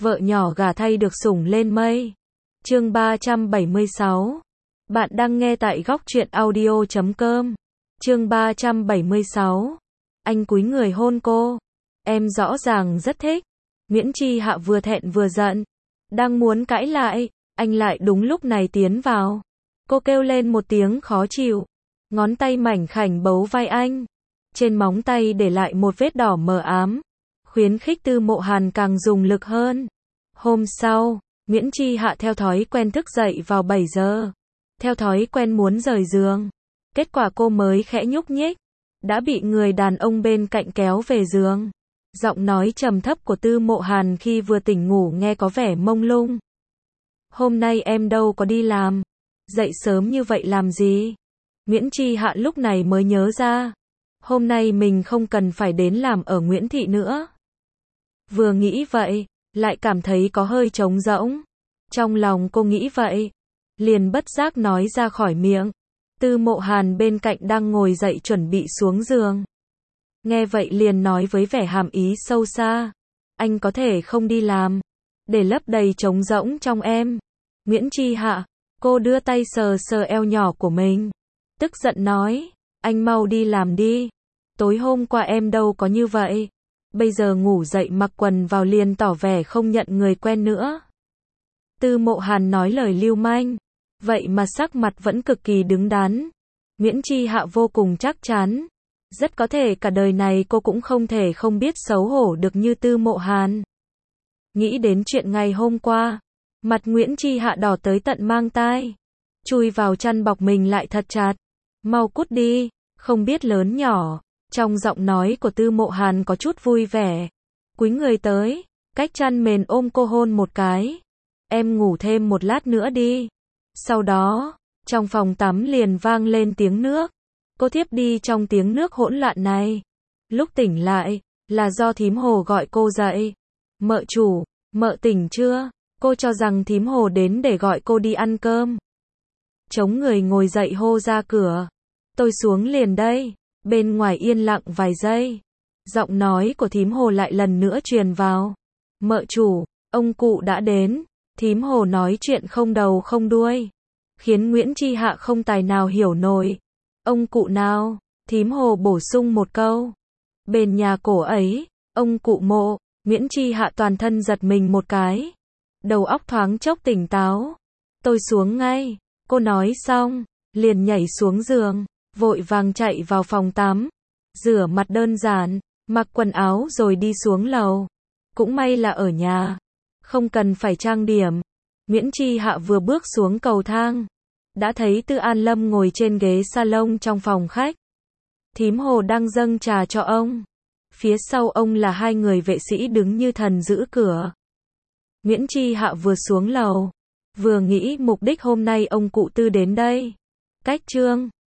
vợ nhỏ gả thay được sủng lên mây. Chương 376. Bạn đang nghe tại góc truyện audio.com. Chương 376. Anh cúi người hôn cô. Em rõ ràng rất thích. Nguyễn Chi Hạ vừa thẹn vừa giận. Đang muốn cãi lại, anh lại đúng lúc này tiến vào. Cô kêu lên một tiếng khó chịu. Ngón tay mảnh khảnh bấu vai anh. Trên móng tay để lại một vết đỏ mờ ám. Khuyến khích Tư Mộ Hàn càng dùng lực hơn. Hôm sau, Nguyễn Chi Hạ theo thói quen thức dậy vào 7 giờ. Theo thói quen muốn rời giường. Kết quả cô mới khẽ nhúc nhích. Đã bị người đàn ông bên cạnh kéo về giường. Giọng nói trầm thấp của Tư Mộ Hàn khi vừa tỉnh ngủ nghe có vẻ mông lung. Hôm nay em đâu có đi làm. Dậy sớm như vậy làm gì? Nguyễn Chi Hạ lúc này mới nhớ ra. Hôm nay mình không cần phải đến làm ở Nguyễn Thị nữa. Vừa nghĩ vậy, lại cảm thấy có hơi trống rỗng. Trong lòng cô nghĩ vậy, liền bất giác nói ra khỏi miệng. Tư Mộ Hàn bên cạnh đang ngồi dậy chuẩn bị xuống giường. Nghe vậy liền nói với vẻ hàm ý sâu xa. Anh có thể không đi làm, để lấp đầy trống rỗng trong em. Nguyễn Chi Hạ, cô đưa tay sờ sờ eo nhỏ của mình. Tức giận nói, anh mau đi làm đi. Tối hôm qua em đâu có như vậy. Bây giờ ngủ dậy mặc quần vào liền tỏ vẻ không nhận người quen nữa. Tư Mộ Hàn nói lời lưu manh. Vậy mà sắc mặt vẫn cực kỳ đứng đắn. Nguyễn Chi Hạ vô cùng chắc chắn. Rất có thể cả đời này cô cũng không thể không biết xấu hổ được như Tư Mộ Hàn. Nghĩ đến chuyện ngày hôm qua, mặt Nguyễn Chi Hạ đỏ tới tận mang tai. Chui vào chăn bọc mình lại thật chặt. Mau cút đi, không biết lớn nhỏ. Trong giọng nói của Tư Mộ Hàn có chút vui vẻ. Cúi người tới, cách chăn mền ôm cô hôn một cái. Em ngủ thêm một lát nữa đi. Sau đó, trong phòng tắm liền vang lên tiếng nước. Cô thiếp đi trong tiếng nước hỗn loạn này. Lúc tỉnh lại, là do thím Hồ gọi cô dậy. Mợ chủ, mợ tỉnh chưa? Cô cho rằng thím Hồ đến để gọi cô đi ăn cơm. Chống người ngồi dậy hô ra cửa. Tôi xuống liền đây. Bên ngoài yên lặng vài giây. Giọng nói của thím Hồ lại lần nữa truyền vào. Mợ chủ, ông cụ đã đến. Thím Hồ nói chuyện không đầu không đuôi. Khiến Nguyễn Chi Hạ không tài nào hiểu nổi. Ông cụ nào? Thím Hồ bổ sung một câu. Bên nhà cổ ấy, ông cụ Mộ. Nguyễn Chi Hạ toàn thân giật mình một cái. Đầu óc thoáng chốc tỉnh táo. Tôi xuống ngay. Cô nói xong, liền nhảy xuống giường. Vội vàng chạy vào phòng tắm. Rửa mặt đơn giản, mặc quần áo rồi đi xuống lầu. Cũng may là ở nhà. Không cần phải trang điểm. Nguyễn Chi Hạ vừa bước xuống cầu thang. Đã thấy Tư An Lâm ngồi trên ghế salon trong phòng khách. Thím Hồ đang dâng trà cho ông. Phía sau ông là hai người vệ sĩ đứng như thần giữ cửa. Nguyễn Chi Hạ vừa xuống lầu. Vừa nghĩ mục đích hôm nay ông cụ Tư đến đây. Cách chương